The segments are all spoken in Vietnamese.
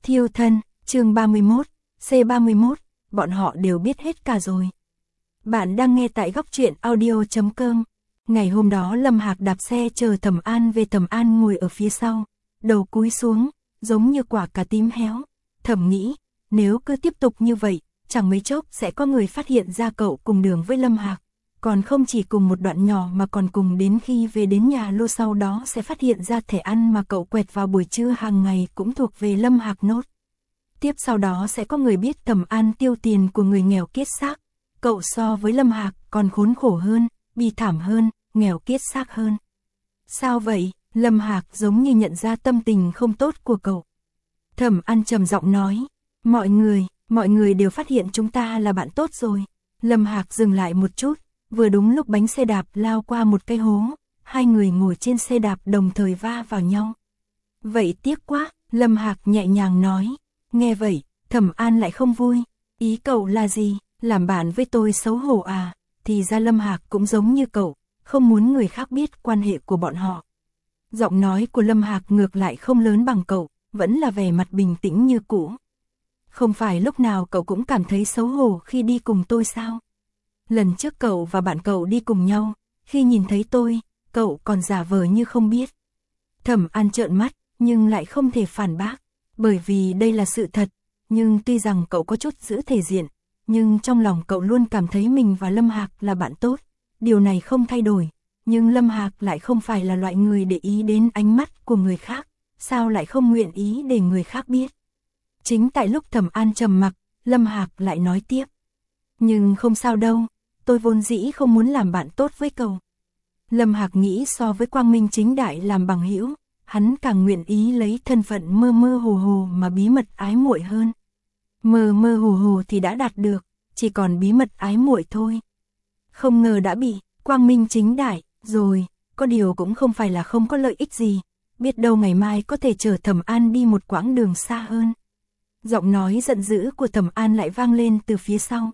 Thiêu thân, chương 31, C31, bọn họ đều biết hết cả rồi. Bạn đang nghe tại góc truyện audio.com. Ngày hôm đó Lâm Hạc đạp xe chờ Thẩm An về, Thẩm An ngồi ở phía sau, đầu cúi xuống, giống như quả cà tím héo. Thẩm nghĩ, nếu cứ tiếp tục như vậy, chẳng mấy chốc sẽ có người phát hiện ra cậu cùng đường với Lâm Hạc. Còn không chỉ cùng một đoạn nhỏ mà còn cùng đến khi về đến nhà lô, sau đó sẽ phát hiện ra thẻ ăn mà cậu quẹt vào buổi trưa hàng ngày cũng thuộc về Lâm Hạc nốt. Tiếp sau đó sẽ có người biết Thẩm An tiêu tiền của người nghèo kiết xác. Cậu so với Lâm Hạc còn khốn khổ hơn, bi thảm hơn, nghèo kiết xác hơn. Sao vậy? Lâm Hạc giống như nhận ra tâm tình không tốt của cậu. Thẩm An trầm giọng nói, mọi người đều phát hiện chúng ta là bạn tốt rồi. Lâm Hạc dừng lại một chút, vừa đúng lúc bánh xe đạp lao qua một cái hố, hai người ngồi trên xe đạp đồng thời va vào nhau. Vậy tiếc quá, Lâm Hạc nhẹ nhàng nói. Nghe vậy, Thẩm An lại không vui. Ý cậu là gì? Làm bạn với tôi xấu hổ à? Thì ra Lâm Hạc cũng giống như cậu, không muốn người khác biết quan hệ của bọn họ. Giọng nói của Lâm Hạc ngược lại không lớn bằng cậu, vẫn là vẻ mặt bình tĩnh như cũ. Không phải lúc nào cậu cũng cảm thấy xấu hổ khi đi cùng tôi sao? Lần trước cậu và bạn cậu đi cùng nhau, khi nhìn thấy tôi, cậu còn giả vờ như không biết. Thẩm An trợn mắt, nhưng lại không thể phản bác, bởi vì đây là sự thật. Nhưng tuy rằng cậu có chút giữ thể diện, nhưng trong lòng cậu luôn cảm thấy mình và Lâm Hạc là bạn tốt. Điều này không thay đổi, nhưng Lâm Hạc lại không phải là loại người để ý đến ánh mắt của người khác, sao lại không nguyện ý để người khác biết. Chính tại lúc Thẩm An trầm mặc, Lâm Hạc lại nói tiếp. Nhưng không sao đâu, tôi vốn dĩ không muốn làm bạn tốt với cậu. Lâm Hạc nghĩ so với quang minh chính đại làm bằng hữu, hắn càng nguyện ý lấy thân phận mơ mơ hồ hồ mà bí mật ái muội hơn. Mơ mơ hồ hồ thì đã đạt được, chỉ còn bí mật ái muội thôi. Không ngờ đã bị quang minh chính đại rồi, có điều cũng không phải là không có lợi ích gì, biết đâu ngày mai có thể chở Thẩm An đi một quãng đường xa hơn. Giọng nói giận dữ của Thẩm An lại vang lên từ phía sau.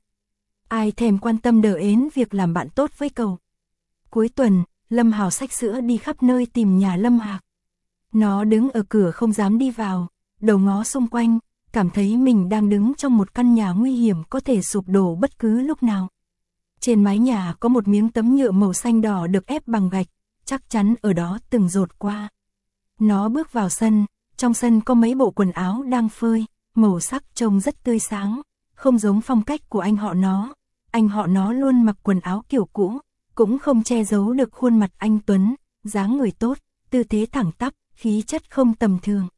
Ai thèm quan tâm đờ ến việc làm bạn tốt với cậu. Cuối tuần, Lâm Hào xách sữa đi khắp nơi tìm nhà Lâm Hạc. Nó đứng ở cửa không dám đi vào, đầu ngó xung quanh, cảm thấy mình đang đứng trong một căn nhà nguy hiểm có thể sụp đổ bất cứ lúc nào. Trên mái nhà có một miếng tấm nhựa màu xanh đỏ được ép bằng gạch, chắc chắn ở đó từng dột qua. Nó bước vào sân, trong sân có mấy bộ quần áo đang phơi, màu sắc trông rất tươi sáng, không giống phong cách của anh họ nó. Anh họ nó luôn mặc quần áo kiểu cũ, cũng không che giấu được khuôn mặt anh tuấn, dáng người tốt, tư thế thẳng tắp, khí chất không tầm thường.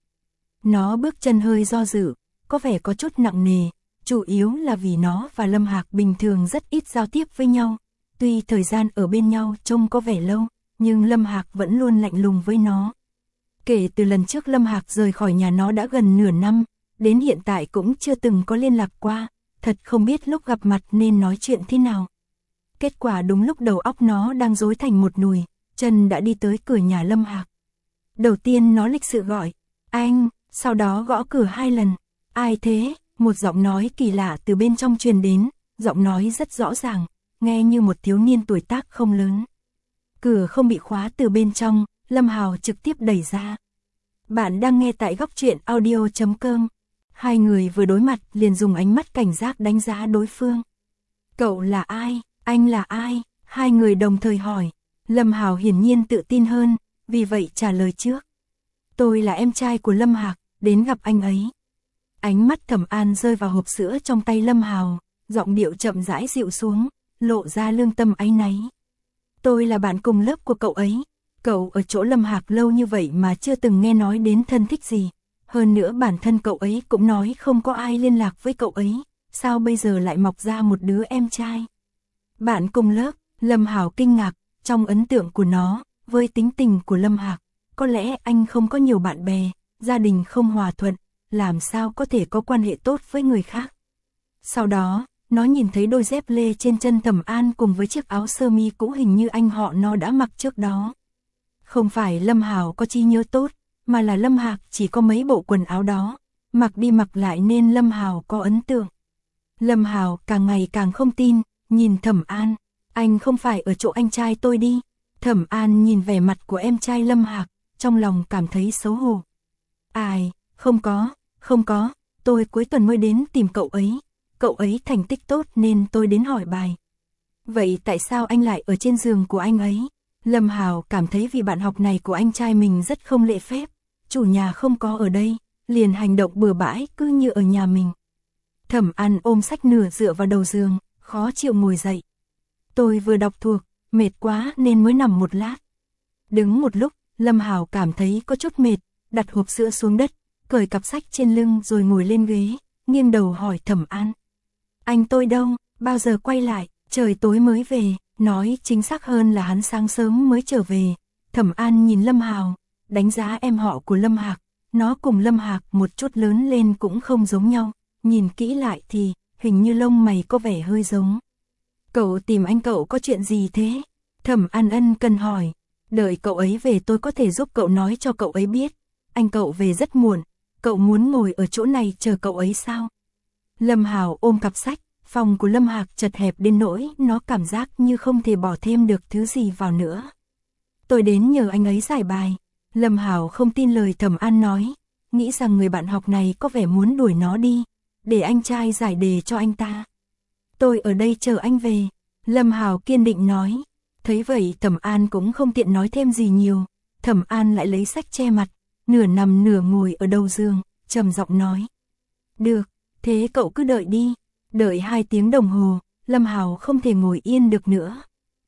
Nó bước chân hơi do dự, có vẻ có chút nặng nề, chủ yếu là vì nó và Lâm Hạc bình thường rất ít giao tiếp với nhau. Tuy thời gian ở bên nhau trông có vẻ lâu, nhưng Lâm Hạc vẫn luôn lạnh lùng với nó. Kể từ lần trước Lâm Hạc rời khỏi nhà nó đã gần nửa năm, đến hiện tại cũng chưa từng có liên lạc qua, thật không biết lúc gặp mặt nên nói chuyện thế nào. Kết quả đúng lúc đầu óc nó đang rối thành một nùi, chân đã đi tới cửa nhà Lâm Hạc. Đầu tiên nó lịch sự gọi, anh, sau đó gõ cửa 2 lần. Ai thế? Một giọng nói kỳ lạ từ bên trong truyền đến, giọng nói rất rõ ràng, nghe như một thiếu niên tuổi tác không lớn. Cửa không bị khóa từ bên trong, Lâm Hào trực tiếp đẩy ra. Bạn đang nghe tại góc truyện audio.com. Hai người vừa đối mặt liền dùng ánh mắt cảnh giác đánh giá đối phương. Cậu là ai? Anh là ai? Hai người đồng thời hỏi. Lâm Hào hiển nhiên tự tin hơn, vì vậy trả lời trước. Tôi là em trai của Lâm Hạc, đến gặp anh ấy. Ánh mắt Thẩm An rơi vào hộp sữa trong tay Lâm Hào, giọng điệu chậm rãi dịu xuống, lộ ra lương tâm áy náy. Tôi là bạn cùng lớp của cậu ấy. Cậu ở chỗ Lâm Hạc lâu như vậy mà chưa từng nghe nói đến thân thích gì. Hơn nữa bản thân cậu ấy cũng nói không có ai liên lạc với cậu ấy, sao bây giờ lại mọc ra một đứa em trai? Bạn cùng lớp, Lâm Hào kinh ngạc, trong ấn tượng của nó, với tính tình của Lâm Hạc, có lẽ anh không có nhiều bạn bè, gia đình không hòa thuận, làm sao có thể có quan hệ tốt với người khác. Sau đó, nó nhìn thấy đôi dép lê trên chân Thẩm An cùng với chiếc áo sơ mi cũ hình như anh họ nó đã mặc trước đó. Không phải Lâm Hào có trí nhớ tốt, mà là Lâm Hạc chỉ có mấy bộ quần áo đó, mặc đi mặc lại nên Lâm Hào có ấn tượng. Lâm Hào càng ngày càng không tin, nhìn Thẩm An, anh không phải ở chỗ anh trai tôi đi. Thẩm An nhìn vẻ mặt của em trai Lâm Hạc, trong lòng cảm thấy xấu hổ. Ai, không có, Không có, tôi cuối tuần mới đến tìm cậu ấy thành tích tốt nên tôi đến hỏi bài. Vậy tại sao anh lại ở trên giường của anh ấy? Lâm Hào cảm thấy vì bạn học này của anh trai mình rất không lễ phép, chủ nhà không có ở đây, liền hành động bừa bãi cứ như ở nhà mình. Thẩm An ôm sách nửa dựa vào đầu giường, khó chịu ngồi dậy. Tôi vừa đọc thuộc, mệt quá nên mới nằm một lát. Đứng một lúc, Lâm Hào cảm thấy có chút mệt, đặt hộp sữa xuống đất, cởi cặp sách trên lưng rồi ngồi lên ghế, nghiêng đầu hỏi Thẩm An. Anh tôi đâu, bao giờ quay lại? Trời tối mới về, nói chính xác hơn là hắn sáng sớm mới trở về. Thẩm An nhìn Lâm Hào, đánh giá em họ của Lâm Hạc, nó cùng Lâm Hạc một chút lớn lên cũng không giống nhau, nhìn kỹ lại thì hình như lông mày có vẻ hơi giống. Cậu tìm anh cậu có chuyện gì thế? Thẩm An ân cần hỏi, đợi cậu ấy về tôi có thể giúp cậu nói cho cậu ấy biết. Anh cậu về rất muộn, cậu muốn ngồi ở chỗ này chờ cậu ấy sao? Lâm Hào ôm cặp sách. Phòng của Lâm Hạc chật hẹp đến nỗi nó cảm giác như không thể bỏ thêm được thứ gì vào nữa. Tôi đến nhờ anh ấy giải bài. Lâm Hào không tin lời Thẩm An nói, nghĩ rằng người bạn học này có vẻ muốn đuổi nó đi, để anh trai giải đề cho anh ta. Tôi ở đây chờ anh về, Lâm Hào kiên định nói. Thấy vậy Thẩm An cũng không tiện nói thêm gì nhiều. Thẩm An lại lấy sách che mặt, nửa nằm nửa ngồi ở đầu giường, trầm giọng nói. Được, thế cậu cứ đợi đi. Đợi 2 tiếng đồng hồ, Lâm Hào không thể ngồi yên được nữa.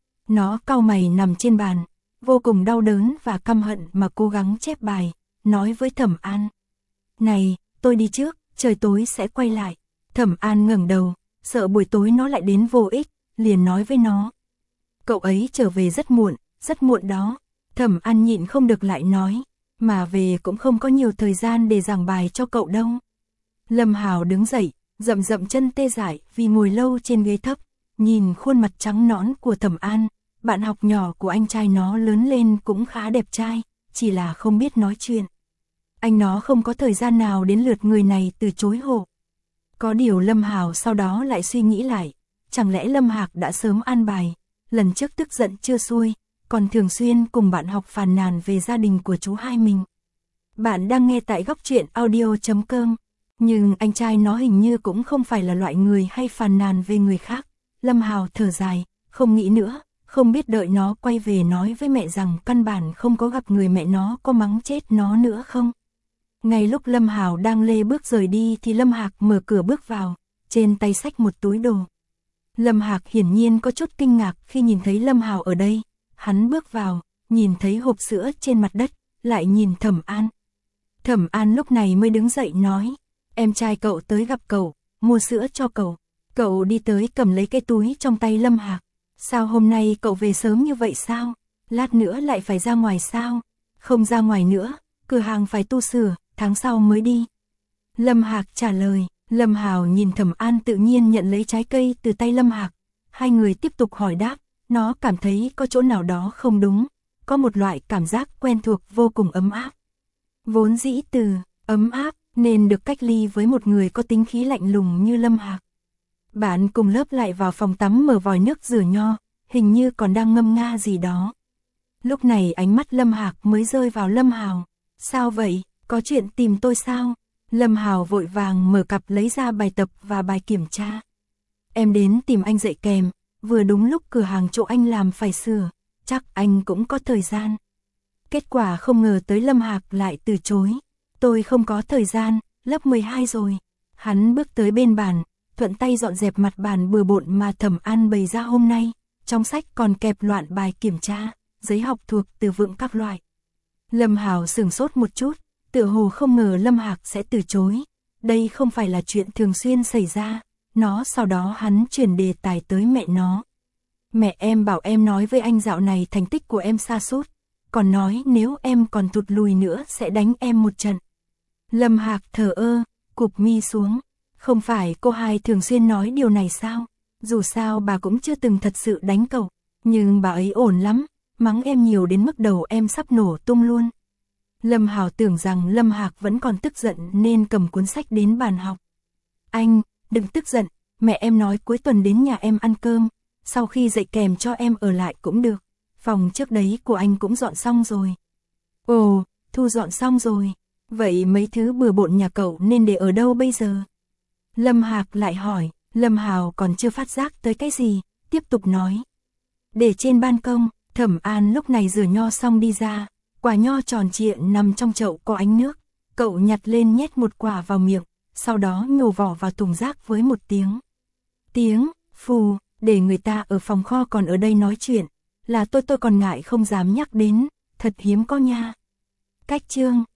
Nó cau mày nằm trên bàn, vô cùng đau đớn và căm hận mà cố gắng chép bài, nói với Thẩm An. Này, tôi đi trước, trời tối sẽ quay lại. Thẩm An ngẩng đầu, sợ buổi tối nó lại đến vô ích, liền nói với nó. Cậu ấy trở về rất muộn đó. Thẩm An nhịn không được lại nói, mà về cũng không có nhiều thời gian để giảng bài cho cậu đâu. Lâm Hào đứng dậy, rậm chân tê dại vì ngồi lâu trên ghế thấp, nhìn khuôn mặt trắng nõn của Thẩm An, bạn học nhỏ của anh trai nó lớn lên cũng khá đẹp trai, chỉ là không biết nói chuyện. Anh nó không có thời gian nào đến lượt người này từ chối hộ. Có điều Lâm Hào sau đó lại suy nghĩ lại, chẳng lẽ Lâm Hạc đã sớm an bài, lần trước tức giận chưa xuôi, còn thường xuyên cùng bạn học phàn nàn về gia đình của chú hai mình. Bạn đang nghe tại Góc Truyện Audio.com. Nhưng anh trai nó hình như cũng không phải là loại người hay phàn nàn về người khác. Lâm Hào thở dài, không nghĩ nữa, không biết đợi nó quay về nói với mẹ rằng căn bản không có gặp người mẹ nó có mắng chết nó nữa không. Ngay lúc Lâm Hào đang lê bước rời đi thì Lâm Hạc mở cửa bước vào, trên tay xách một túi đồ. Lâm Hạc hiển nhiên có chút kinh ngạc khi nhìn thấy Lâm Hào ở đây, hắn bước vào, nhìn thấy hộp sữa trên mặt đất, lại nhìn Thẩm An. Thẩm An lúc này mới đứng dậy nói. Em trai cậu tới gặp cậu, mua sữa cho cậu. Cậu đi tới cầm lấy cái túi trong tay Lâm Hạc. Sao hôm nay cậu về sớm như vậy sao? Lát nữa lại phải ra ngoài sao? Không ra ngoài nữa, cửa hàng phải tu sửa, tháng sau mới đi. Lâm Hạc trả lời. Lâm Hào nhìn Thẩm An tự nhiên nhận lấy trái cây từ tay Lâm Hạc. Hai người tiếp tục hỏi đáp, nó cảm thấy có chỗ nào đó không đúng. Có một loại cảm giác quen thuộc vô cùng ấm áp. Vốn dĩ từ ấm áp nên được cách ly với một người có tính khí lạnh lùng như Lâm Hạc. Bạn cùng lớp lại vào phòng tắm mở vòi nước rửa nho, hình như còn đang ngâm nga gì đó. Lúc này ánh mắt Lâm Hạc mới rơi vào Lâm Hào. Sao vậy, có chuyện tìm tôi sao? Lâm Hào vội vàng mở cặp lấy ra bài tập và bài kiểm tra. Em đến tìm anh dạy kèm, vừa đúng lúc cửa hàng chỗ anh làm phải sửa, chắc anh cũng có thời gian. Kết quả không ngờ tới Lâm Hạc lại từ chối. Tôi không có thời gian, lớp 12 rồi. Hắn bước tới bên bàn, thuận tay dọn dẹp mặt bàn bừa bộn mà Thẩm An bày ra hôm nay. Trong sách còn kẹp loạn bài kiểm tra, giấy học thuộc từ vựng các loại. Lâm Hào sửng sốt một chút, tựa hồ không ngờ Lâm Hạc sẽ từ chối. Đây không phải là chuyện thường xuyên xảy ra. Sau đó hắn chuyển đề tài tới mẹ nó. Mẹ em bảo em nói với anh dạo này thành tích của em sa sút, còn nói nếu em còn tụt lùi nữa sẽ đánh em một trận. Lâm Hạc thờ ơ, cụp mi xuống. Không phải cô hai thường xuyên nói điều này sao? Dù sao bà cũng chưa từng thật sự đánh cậu, nhưng bà ấy ổn lắm, mắng em nhiều đến mức đầu em sắp nổ tung luôn. Lâm Hào tưởng rằng Lâm Hạc vẫn còn tức giận nên cầm cuốn sách đến bàn học. Anh, đừng tức giận, mẹ em nói cuối tuần đến nhà em ăn cơm, sau khi dạy kèm cho em ở lại cũng được. Phòng trước đấy của anh cũng dọn xong rồi. Ồ, thu dọn xong rồi. Vậy mấy thứ bừa bộn nhà cậu nên để ở đâu bây giờ? Lâm Hạc lại hỏi, Lâm Hào còn chưa phát giác tới cái gì, tiếp tục nói. Để trên ban công, Thẩm An lúc này rửa nho xong đi ra, quả nho tròn trịa nằm trong chậu có ánh nước, cậu nhặt lên nhét một quả vào miệng, sau đó nhổ vỏ vào thùng rác với một tiếng, phù, để người ta ở phòng kho còn ở đây nói chuyện, là tôi còn ngại không dám nhắc đến, thật hiếm có nha. Cách chương